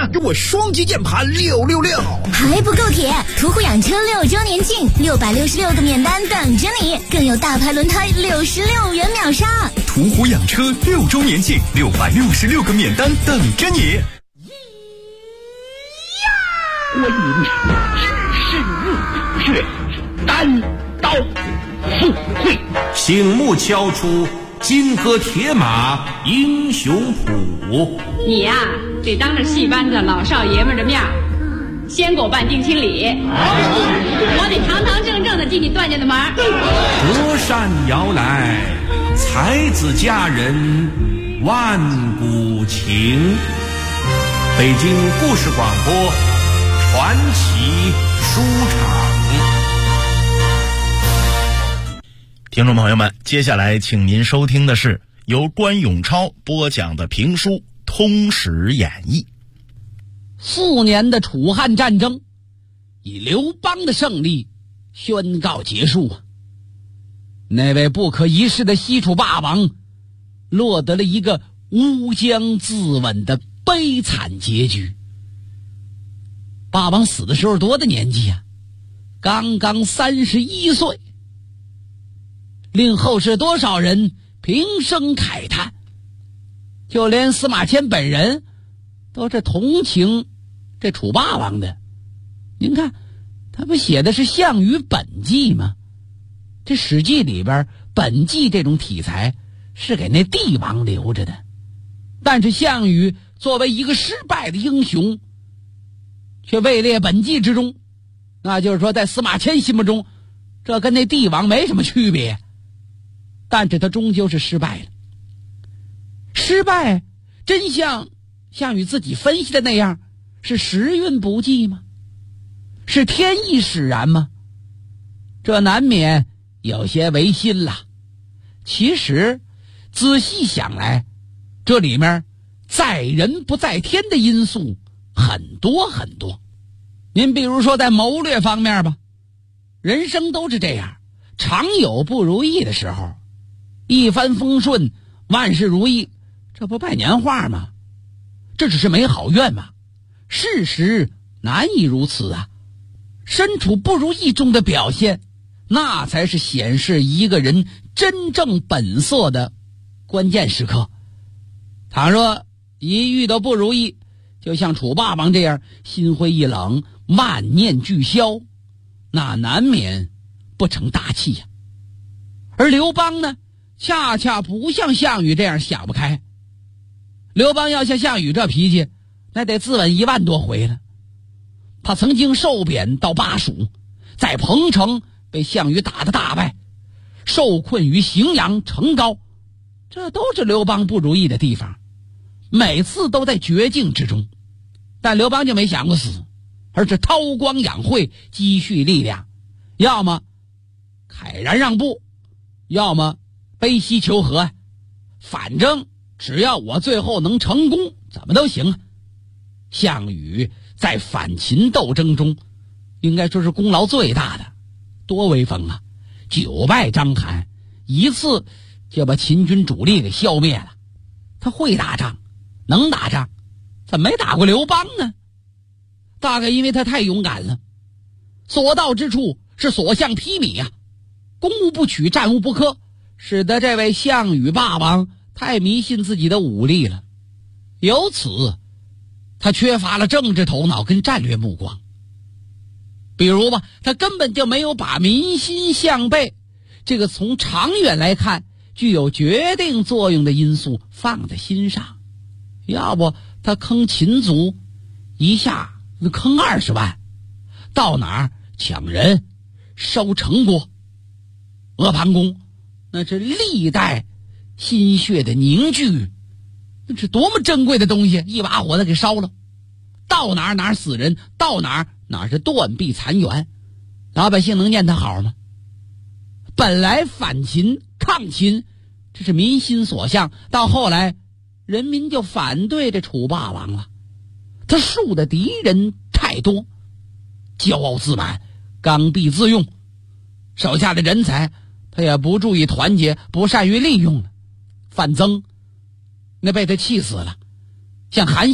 呀，给我双击键盘666。 还不够铁，途虎养车6周年庆，666个免单等着你，更有大牌轮胎66元秒杀。 途虎养车6周年庆，666个免单等着你。 观音至圣日，却单刀赴会， 醒目敲出金戈铁马英雄谱。 你呀，得当着戏班子老少爷们的面先给我办定亲礼，我得堂堂正正的进你段家的门。 隔山摇来，才子佳人万古情。北京故事广播传奇书场。 听众朋友们，接下来请您收听的是由关永超播讲的评书《通史演义》。 4年的楚汉战争以刘邦的胜利宣告结束啊！那位不可一世的西楚霸王落得了一个乌江自刎的悲惨结局。霸王死的时候多大年纪啊？刚刚31岁，令后世多少人平生慨叹，就连司马迁本人都是同情这楚霸王的。您看他不写的是项羽本纪吗？这史记里边本纪这种题材是给那帝王留着的，但是项羽作为一个失败的英雄却位列本纪之中，那就是说在司马迁心目中这跟那帝王没什么区别，但是他终究是失败了。失败真像项羽自己分析的那样，是时运不济吗？是天意使然吗？这难免有些违心了。其实仔细想来，这里面在人不在天的因素很多很多。您比如说在谋略方面吧，人生都是这样，常有不如意的时候。一帆风顺，万事如意，这不拜年话吗？这只是美好愿嘛。事实难以如此啊。身处不如意中的表现，那才是显示一个人真正本色的关键时刻。倘若一遇到不如意，就像楚霸王这样心灰意冷，万念俱消，那难免不成大器呀。而刘邦呢，恰恰不像项羽这样想不开。刘邦要像项羽这脾气，那得自刎1万多回了。他曾经受贬到巴蜀，在彭城被项羽打得大败，受困于荥阳、成皋，这都是刘邦不如意的地方，每次都在绝境之中。但刘邦就没想过死，而是韬光养晦，积蓄力量，要么慨然让步，要么悲喜求和，反正只要我最后能成功，怎么都行啊。项羽在反秦斗争中应该说是功劳最大的，多威风啊！9败章邯，一次就把秦军主力给消灭了。他会打仗，能打仗，怎么没打过刘邦呢？大概因为他太勇敢了，所到之处是所向披靡啊，攻无不取，战无不克，使得这位项羽霸王太迷信自己的武力了。由此他缺乏了政治头脑跟战略目光。比如吧，他根本就没有把民心向背这个从长远来看具有决定作用的因素放在心上。要不他坑秦族一下坑20万，到哪儿抢人烧城郭。阿房宫那是历代心血的凝聚，那是多么珍贵的东西，一把火的给烧了。到哪儿死人，到哪儿是断壁残垣，老百姓能念他好吗？本来反秦抗秦这是民心所向，到后来人民就反对这楚霸王了。他树的敌人太多，骄傲自满，刚愎自用，手下的人才他也不注意团结，不善于利用了。范增那被他气死了，像韩信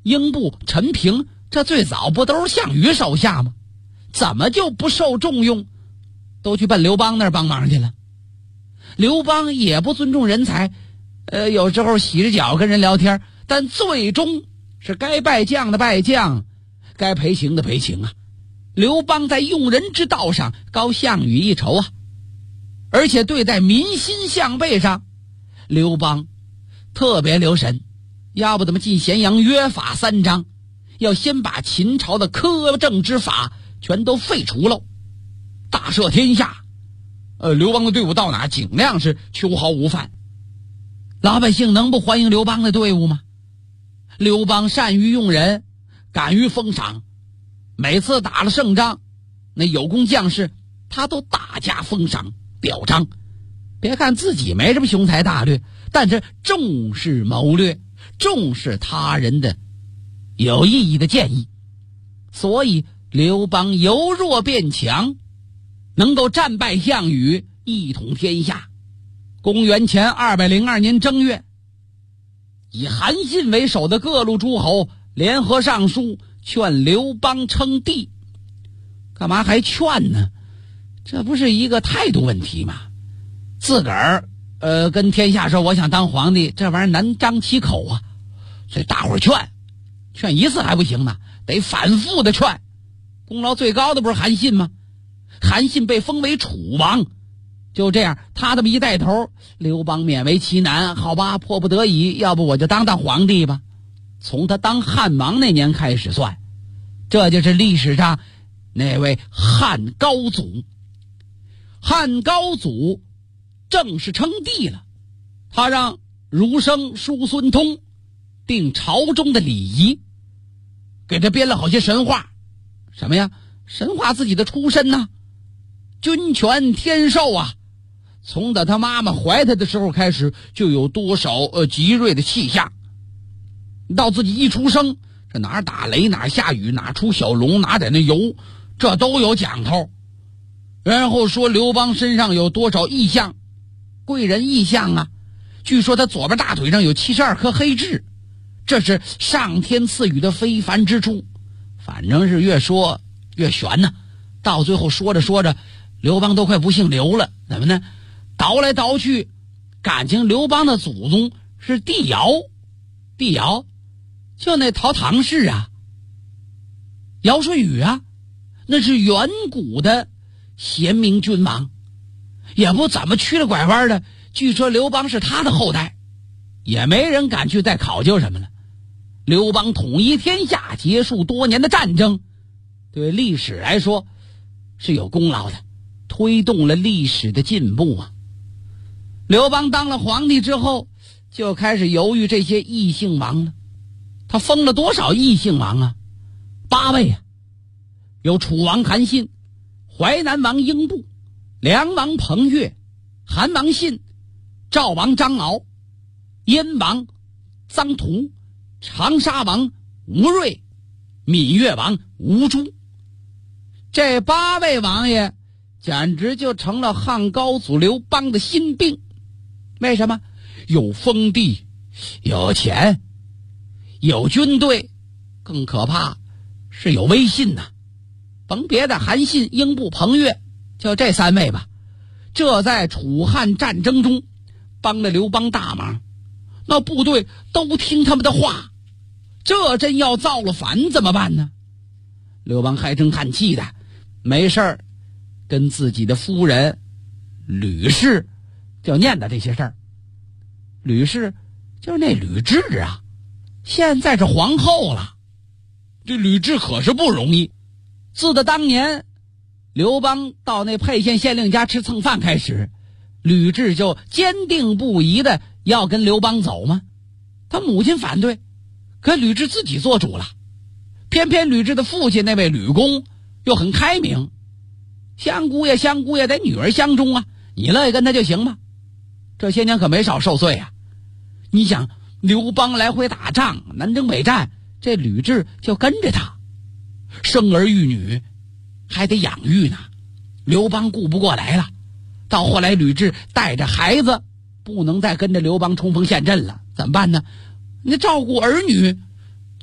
英布、陈平，这最早不都是项羽手下吗？怎么就不受重用，都去奔刘邦那儿帮忙去了？刘邦也不尊重人才，有时候洗着脚跟人聊天，但最终是该拜将的拜将，该赔情的赔情啊。刘邦在用人之道上高项羽一筹啊，而且对待民心向背上，刘邦特别留神，要不怎么进咸阳约法3章，要先把秦朝的苛政之法全都废除了，大赦天下。刘邦的队伍到哪尽量是秋毫无犯，老百姓能不欢迎刘邦的队伍吗？刘邦善于用人，敢于封赏，每次打了胜仗，那有功将士他都大加封赏表彰。别看自己没什么雄才大略，但是重视谋略，重视他人的有意义的建议，所以刘邦由弱变强，能够战败项羽，一统天下。公元前202年正月，以韩信为首的各路诸侯联合上书，劝刘邦称帝。干嘛还劝呢？这不是一个态度问题吗？自个儿跟天下说我想当皇帝，这玩意儿难张其口啊。所以大伙儿劝一次还不行呢，得反复的劝。功劳最高的不是韩信吗？韩信被封为楚王，就这样他这么一带头，刘邦勉为其难，好吧，迫不得已，要不我就当皇帝吧。从他当汉王那年开始算，这就是历史上那位汉高祖。汉高祖正式称帝了，他让儒生叔孙通定朝中的礼仪，给他编了好些神话。什么呀？神话自己的出身呢？君权天授啊，从他妈妈怀他的时候开始，就有多少吉瑞的气象，到自己一出生，这哪儿打雷，哪儿下雨，哪儿出小龙，哪儿在那游，这都有讲头。然后说刘邦身上有多少异象，贵人异象啊，据说他左边大腿上有72颗黑痣，这是上天赐予的非凡之处。反正是越说越悬呢，到最后说着说着，刘邦都快不姓刘了。怎么呢？倒来倒去，感情刘邦的祖宗是帝尧，帝尧就那陶唐氏啊，尧舜禹啊，那是远古的贤明君王，也不怎么曲了拐弯的。据说刘邦是他的后代，也没人敢去再考究什么了。刘邦统一天下，结束多年的战争，对历史来说是有功劳的，推动了历史的进步啊。刘邦当了皇帝之后，就开始犹豫这些异姓王了。他封了多少异姓王啊？8位啊，有楚王韩信、淮南王英布、梁王彭越、韩王信、赵王张敖、燕王臧荼、长沙王吴瑞、闽越王吴朱。这8位王爷简直就成了汉高祖刘邦的心病。为什么？有封地，有钱，有军队，更可怕是有威信呐。甭别的，韩信、英布、彭越，就这3位吧，这在楚汉战争中帮了刘邦大忙，那部队都听他们的话，这真要造了反怎么办呢？刘邦唉声叹气的，没事儿跟自己的夫人吕氏就念叨这些事儿。吕氏就是那吕雉啊，现在是皇后了。这吕雉可是不容易，自当年刘邦到那沛县县令家吃蹭饭开始，吕雉就坚定不移的要跟刘邦走吗？他母亲反对，可吕雉自己做主了。偏偏吕雉的父亲那位吕公又很开明，香姑爷得女儿相中啊，你乐意跟他就行吧。这些年可没少受罪啊。你想刘邦来回打仗，南征北战，这吕雉就跟着他，生儿育女还得养育呢，刘邦顾不过来了。到后来吕雉带着孩子不能再跟着刘邦冲锋陷阵了，怎么办呢？那照顾儿女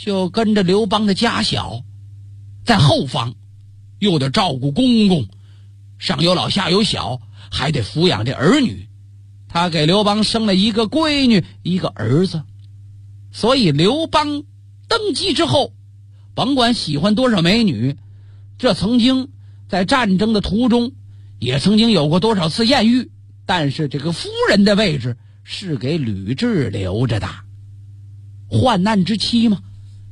就跟着刘邦的家小，在后方又得照顾公公，上有老下有小，还得抚养这儿女。他给刘邦生了一个闺女一个儿子，所以刘邦登基之后，甭管喜欢多少美女，这曾经在战争的途中也曾经有过多少次艳遇，但是这个夫人的位置是给吕雉留着的，患难之妻嘛。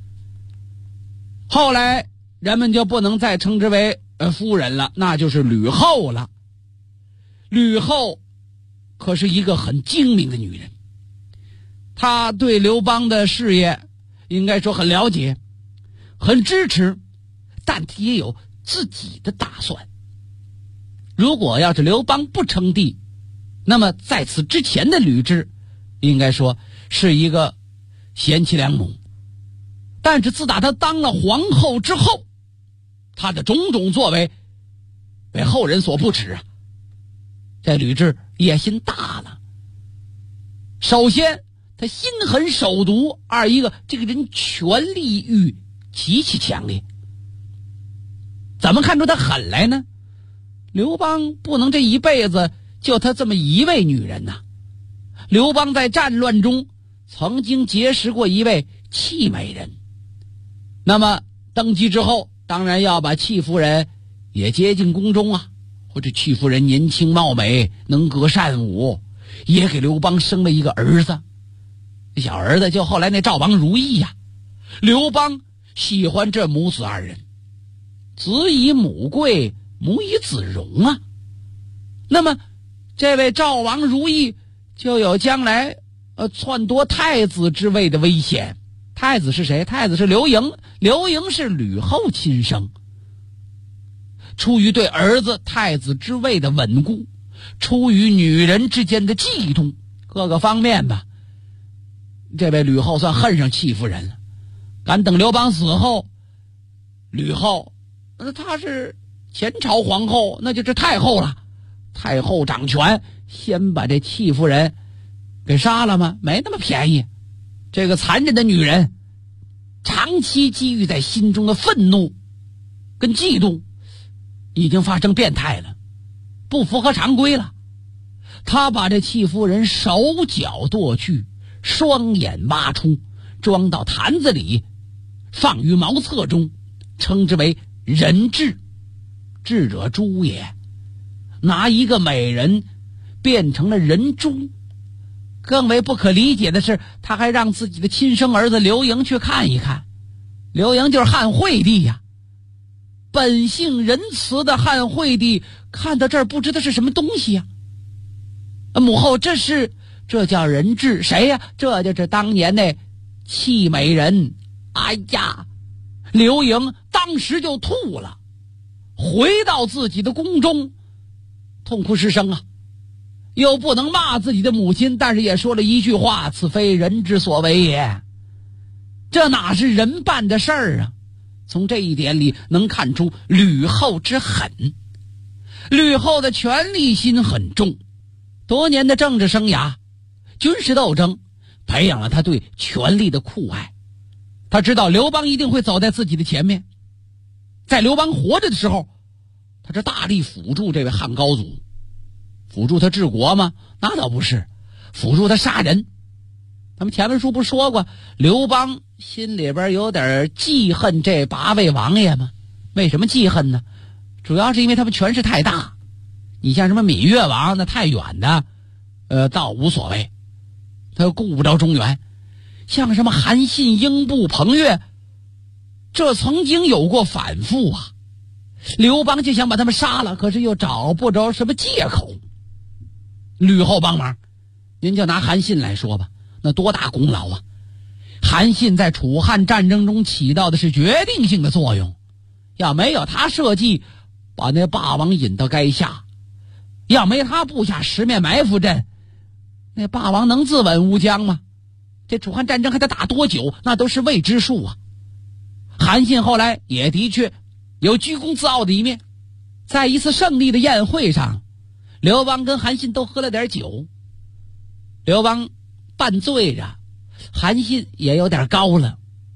后来人们就不能再称之为夫人了，那就是吕后了。吕后可是一个很精明的女人，她对刘邦的事业应该说很了解，很支持，但她也有自己的打算。如果要是刘邦不称帝，那么在此之前的吕雉应该说是一个贤妻良母，但是自打她当了皇后之后，她的种种作为被后人所不齿啊。这吕雉野心大了，首先她心狠手毒，二一个这个人权力欲极其强烈。怎么看出她狠来呢？刘邦不能这一辈子就她这么一位女人呐。刘邦在战乱中曾经结识过一位戚美人，那么登基之后当然要把戚夫人也接进宫中啊。或者戚夫人年轻貌美，能歌善舞，也给刘邦生了一个儿子，小儿子就后来那赵王如意呀。刘邦喜欢这母子二人，子以母贵，母以子荣啊。那么这位赵王如意就有将来篡夺太子之位的危险。太子是谁？太子是刘盈，刘盈是吕后亲生。出于对儿子太子之位的稳固，出于女人之间的嫉妒，各个方面吧，这位吕后算恨上戚夫人了。敢等刘邦死后，吕后她是前朝皇后，那就是太后了。太后掌权，先把这戚夫人给杀了吗？没那么便宜。这个残忍的女人长期积郁在心中的愤怒跟嫉妒已经发生变态了，不符合常规了。他把这戚夫人手脚剁去，双眼挖出，装到坛子里，放于茅厕中，称之为人彘。智者诛也。拿一个美人变成了人猪。更为不可理解的是，他还让自己的亲生儿子刘盈去看一看。刘盈就是汉惠帝呀。本性仁慈的汉惠帝看到这儿不知道是什么东西呀。母后，这叫人彘，谁呀？这就是当年那戚美人。哎呀，刘盈当时就吐了，回到自己的宫中痛哭失声啊。又不能骂自己的母亲，但是也说了一句话：此非人之所为也。这哪是人办的事儿啊？从这一点里能看出吕后之狠。吕后的权力心很重，多年的政治生涯、军事斗争培养了他对权力的酷爱。他知道刘邦一定会走在自己的前面，在刘邦活着的时候，他是大力辅助这位汉高祖。辅助他治国吗？那倒不是，辅助他杀人。咱们前文书不说过，刘邦心里边有点记恨这8位王爷吗？为什么记恨呢？主要是因为他们权势太大。你像什么芈月王，那太远的倒无所谓，他又顾不着中原。像什么韩信、英布、彭越，这曾经有过反复啊。刘邦就想把他们杀了，可是又找不着什么借口。吕后帮忙，您就拿韩信来说吧，那多大功劳啊！韩信在楚汉战争中起到的是决定性的作用，要没有他设计把那霸王引到垓下，要没他布下十面埋伏阵，那霸王能自刎乌江吗？这楚汉战争还得打多久，那都是未知数啊。韩信后来也的确有居功自傲的一面，在一次胜利的宴会上，刘邦跟韩信都喝了点酒，刘邦半醉着，韩信也有点高了。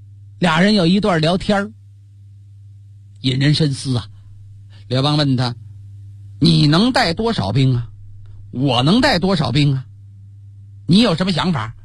俩人有一段聊天，引人深思啊。刘邦问他：你能带多少兵啊？我能带多少兵啊？你有什么想法？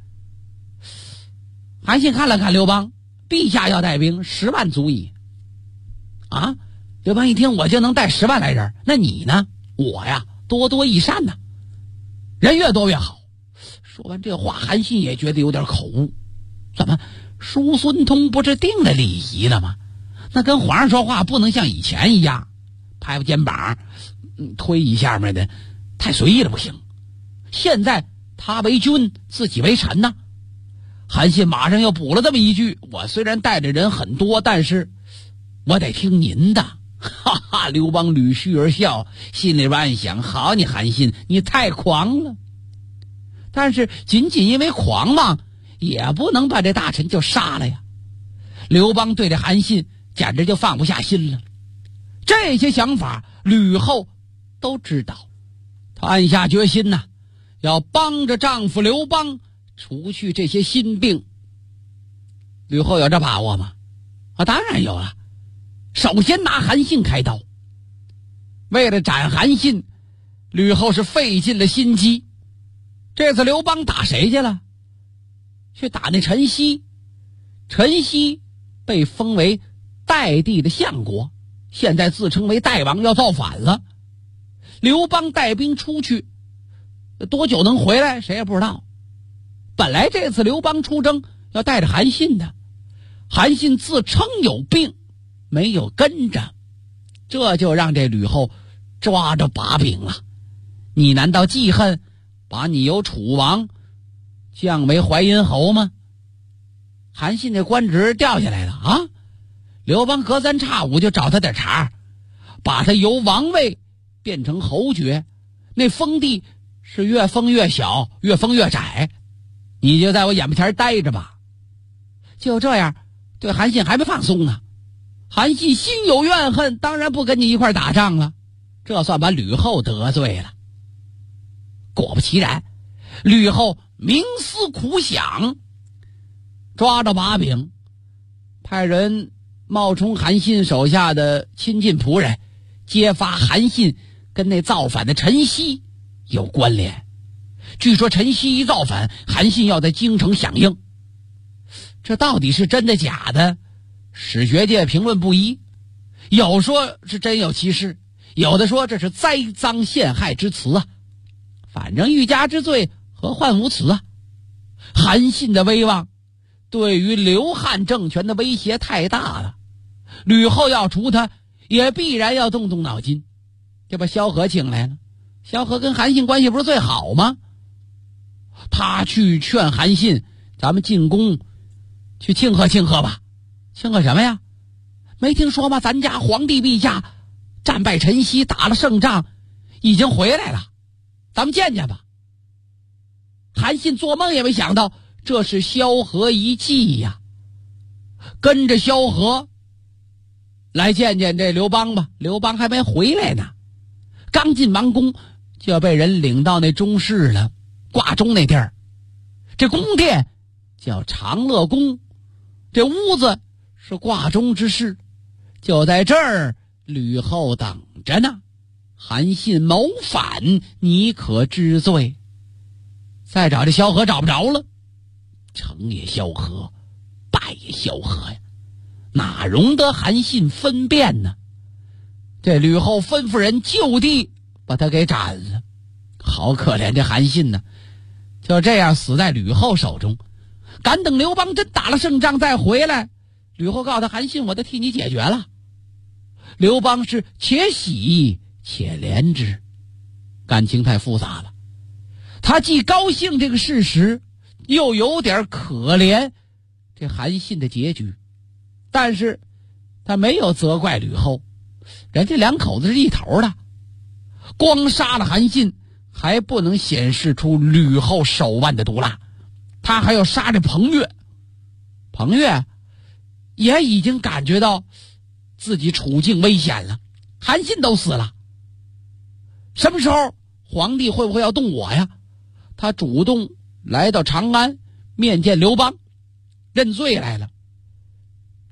韩信看了看刘邦，陛下要带兵10万足矣。啊，刘邦一听，我就能带10万来人，那你呢？我呀，多多益善呢，人越多越好。说完这话，韩信也觉得有点口误，怎么叔孙通不是定了礼仪了吗？那跟皇上说话不能像以前一样拍拍肩膀推一下面的，太随意了不行。现在他为君，自己为臣呢。韩信马上又补了这么一句：我虽然带着人很多，但是我得听您的。哈哈，刘邦捋须而笑，心里边暗想：好你韩信，你太狂了。但是仅仅因为狂妄，也不能把这大臣就杀了呀。刘邦对着韩信简直就放不下心了。这些想法吕后都知道，她暗下决心呐，要帮着丈夫刘邦除去这些心病。吕后有这把握吗？当然有了。首先拿韩信开刀。为了斩韩信，吕后是费尽了心机。这次刘邦打谁去了？去打那陈豨。陈豨被封为代地的相国，现在自称为代王，要造反了。刘邦带兵出去，多久能回来谁也不知道。本来这次刘邦出征要带着韩信的，韩信自称有病没有跟着，这就让这吕后抓着把柄了。你难道记恨把你由楚王降为淮阴侯吗？韩信这官职掉下来了啊！刘邦隔三差五就找他点茬，把他由王位变成侯爵，那封地是越封越小，越封越窄。你就在我眼巴前待着吧。就这样，对韩信还没放松呢。韩信心有怨恨，当然不跟你一块打仗了，这算把吕后得罪了。果不其然，吕后冥思苦想，抓着把柄，派人冒充韩信手下的亲近仆人，揭发韩信跟那造反的陈豨有关联。据说陈豨一造反，韩信要在京城响应。这到底是真的假的？史学界评论不一，有说是真有其事，有的说这是栽赃陷害之词啊。反正欲加之罪，何患无辞啊。韩信的威望对于刘汉政权的威胁太大了，吕后要除他，也必然要动动脑筋，就把萧何请来了。萧何跟韩信关系不是最好吗？他去劝韩信，咱们进宫去庆贺庆贺吧。庆贺什么呀？没听说吗？咱家皇帝陛下战败陈豨，打了胜仗，已经回来了，咱们见见吧。韩信做梦也没想到，这是萧何一计呀。跟着萧何来见见这刘邦吧。刘邦还没回来呢，刚进王宫就被人领到那中室了，挂钟那地儿。这宫殿叫长乐宫，这屋子是挂钟之室。就在这儿，吕后等着呢。韩信谋反，你可知罪？再找这萧何找不着了，成也萧何，败也萧何呀，哪容得韩信分辨呢？这吕后吩咐人就地把他给斩了。好可怜这韩信呢，就这样死在吕后手中。敢等刘邦真打了胜仗再回来，吕后告诉他，韩信我都替你解决了。刘邦是且喜且怜之，感情太复杂了。他既高兴这个事实，又有点可怜这韩信的结局，但是他没有责怪吕后，人家两口子是一头的。光杀了韩信还不能显示出吕后手腕的毒辣，他还要杀这彭越。彭越也已经感觉到自己处境危险了，韩信都死了，什么时候皇帝会不会要动我呀？他主动来到长安面见刘邦，认罪来了。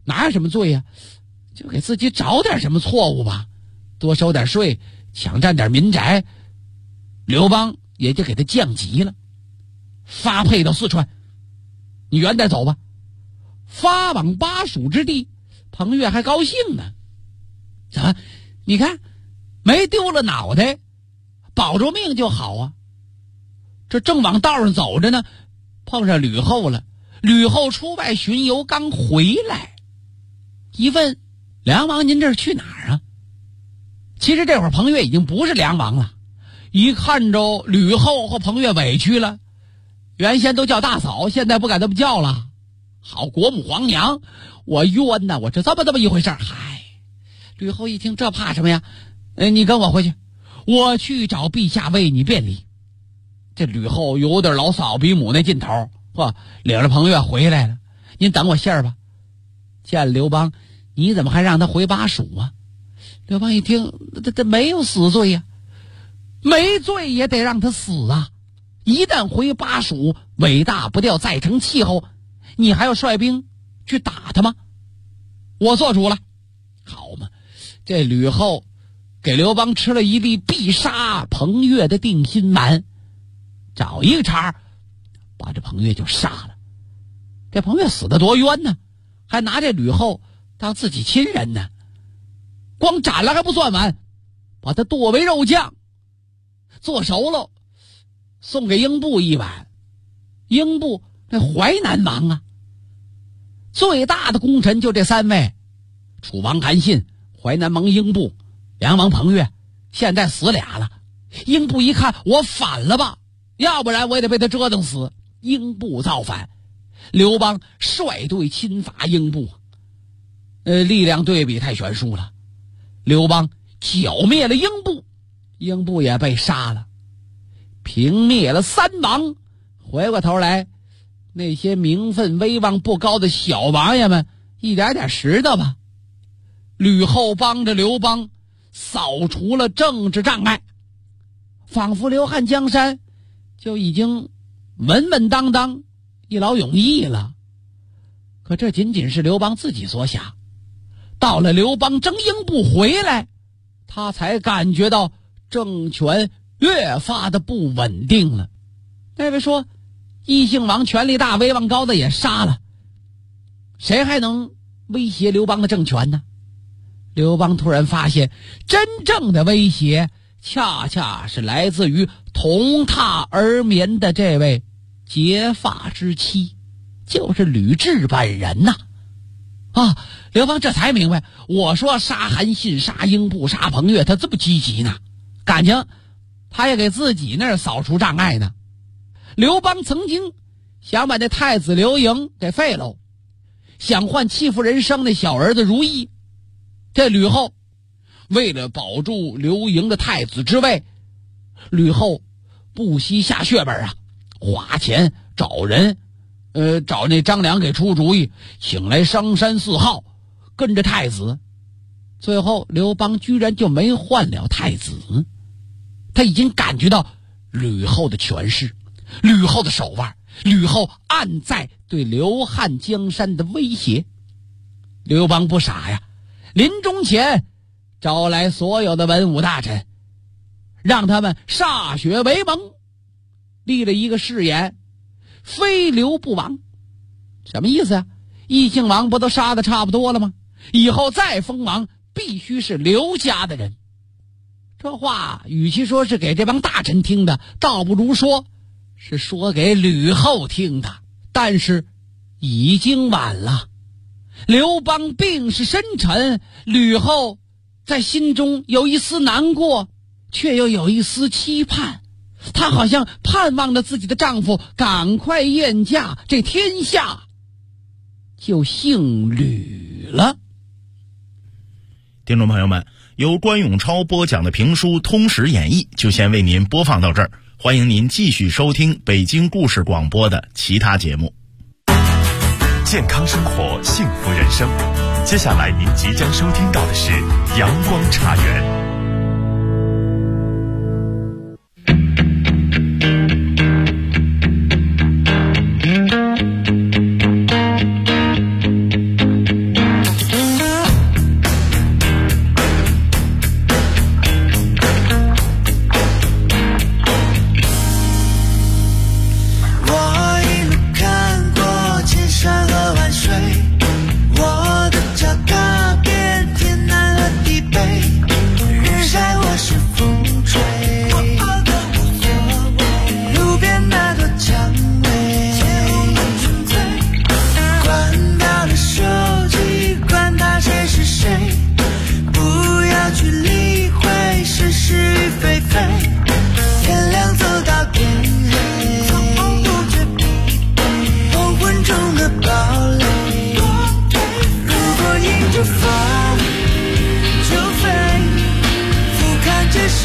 哪有什么罪呀？就给自己找点什么错误吧，多收点税，抢占点民宅，刘邦也就给他降级了，发配到四川，你远点走吧。发往巴蜀之地，彭越还高兴呢。怎么？你看，没丢了脑袋，保住命就好啊。这正往道上走着呢，碰上吕后了。吕后出外巡游，刚回来，一问梁王，您这是去哪儿啊？其实这会儿彭越已经不是梁王了，一看着吕后和彭越委屈了，原先都叫大嫂，现在不敢这么叫了。好国母皇娘，我冤呐！我这么一回事。嗨，吕后一听，这怕什么呀？你跟我回去，我去找陛下为你便礼。这吕后有点老嫂比母那劲头，领着彭越回来了。您等我信儿吧。见了刘邦，你怎么还让他回巴蜀啊？刘邦一听，这没有死罪呀，没罪也得让他死啊！一旦回巴蜀，尾大不掉，再成气候，你还要率兵去打他吗？我做主了。好嘛，这吕后给刘邦吃了一粒必杀彭越的定心丸，找一个茬把这彭越就杀了。这彭越死得多冤呢，还拿这吕后当自己亲人呢。光斩了还不算完，把他剁为肉酱，做熟了送给英布一碗。英布那淮南王啊，最大的功臣就这三位：楚王韩信、淮南王英布、梁王彭越，现在死俩了。英布一看，我反了吧，要不然我也得被他折腾死。英布造反，刘邦率队侵伐英布，力量对比太悬殊了。刘邦剿灭了英布，英布也被杀了，平灭了三王。回过头来，那些名分威望不高的小王爷们一点点拾掇吧。吕后帮着刘邦扫除了政治障碍，仿佛刘汉江山就已经稳稳当当，一劳永逸了。可这仅仅是刘邦自己所想，到了刘邦征英布回来，他才感觉到政权越发的不稳定了。那位说，异姓王权力大威望高的也杀了，谁还能威胁刘邦的政权呢？刘邦突然发现，真正的威胁恰恰是来自于同榻而眠的这位结发之妻，就是吕雉本人呐。刘邦这才明白，我说杀韩信、杀英布、杀彭越，他这么积极呢，感情他也给自己那儿扫除障碍呢。刘邦曾经想把那太子刘盈给废了，想换欺负人生的小儿子如意。这吕后为了保住刘盈的太子之位，吕后不惜下血本啊，花钱找人，找那张良给出主意，请来商山四号跟着太子。最后刘邦居然就没换了太子。他已经感觉到吕后的权势，吕后的手腕，吕后暗在对刘汉江山的威胁。刘邦不傻呀，临终前招来所有的文武大臣，让他们歃血为盟，立了一个誓言：非刘不亡。什么意思啊？异姓王不都杀的差不多了吗？以后再封王必须是刘家的人。这话与其说是给这帮大臣听的，倒不如说是说给吕后听的。但是已经晚了，刘邦病势深沉，吕后在心中有一丝难过，却又有一丝期盼。她好像盼望着自己的丈夫赶快宴驾，这天下就姓吕了。 听众朋友们，由关永超播讲的评书《通史演义》就先为您播放到这儿，欢迎您继续收听北京故事广播的其他节目。 健康生活，幸福人生。接下来您即将收听到的是阳光茶园。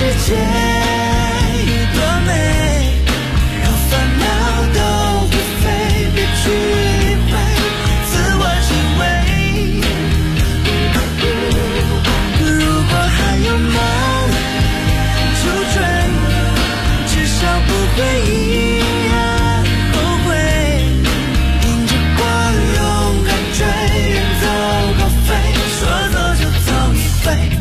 界有多美，让烦恼都会飞，别去理会自我行为。如果还有梦就追，至少不会遗憾后悔。迎着光勇敢追，远走高飞，说走就走一回。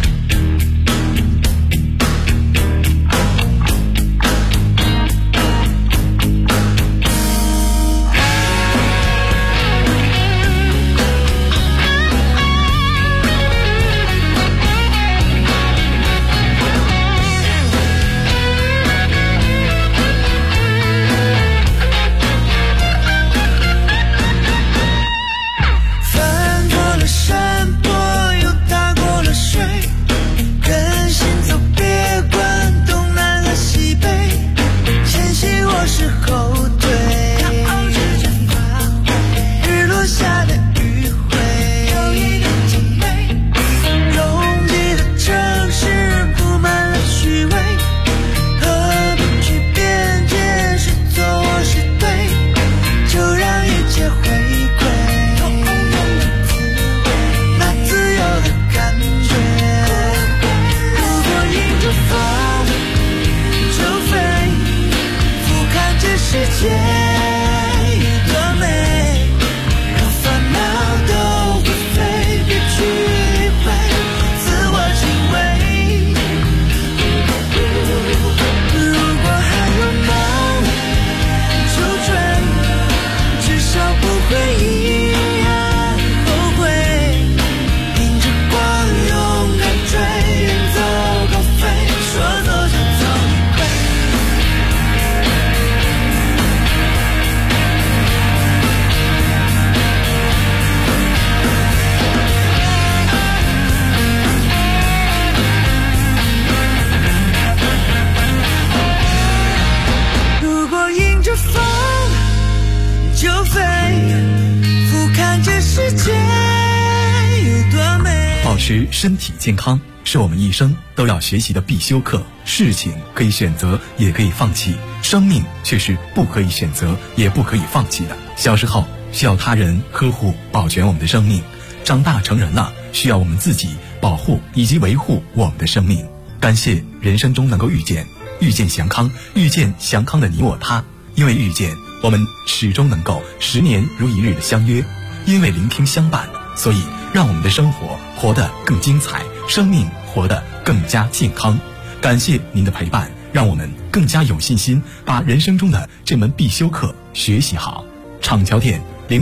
保持身体健康是我们一生都要学习的必修课。事情可以选择，也可以放弃，生命却是不可以选择，也不可以放弃的。小时候需要他人呵护保全我们的生命，长大成人了需要我们自己保护以及维护我们的生命。感谢人生中能够遇见祥康，遇见祥康的你我他。因为遇见，我们始终能够10年如一日的相约；因为聆听相伴，所以让我们的生活活得更精彩，生命活得更加健康。感谢您的陪伴，让我们更加有信心把人生中的这门必修课学习好。厂桥店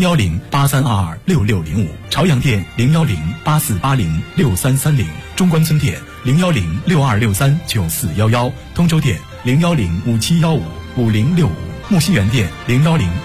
01083226605，朝阳店01084806330，中关村店01062639411，通州店01057155065，木樨园店010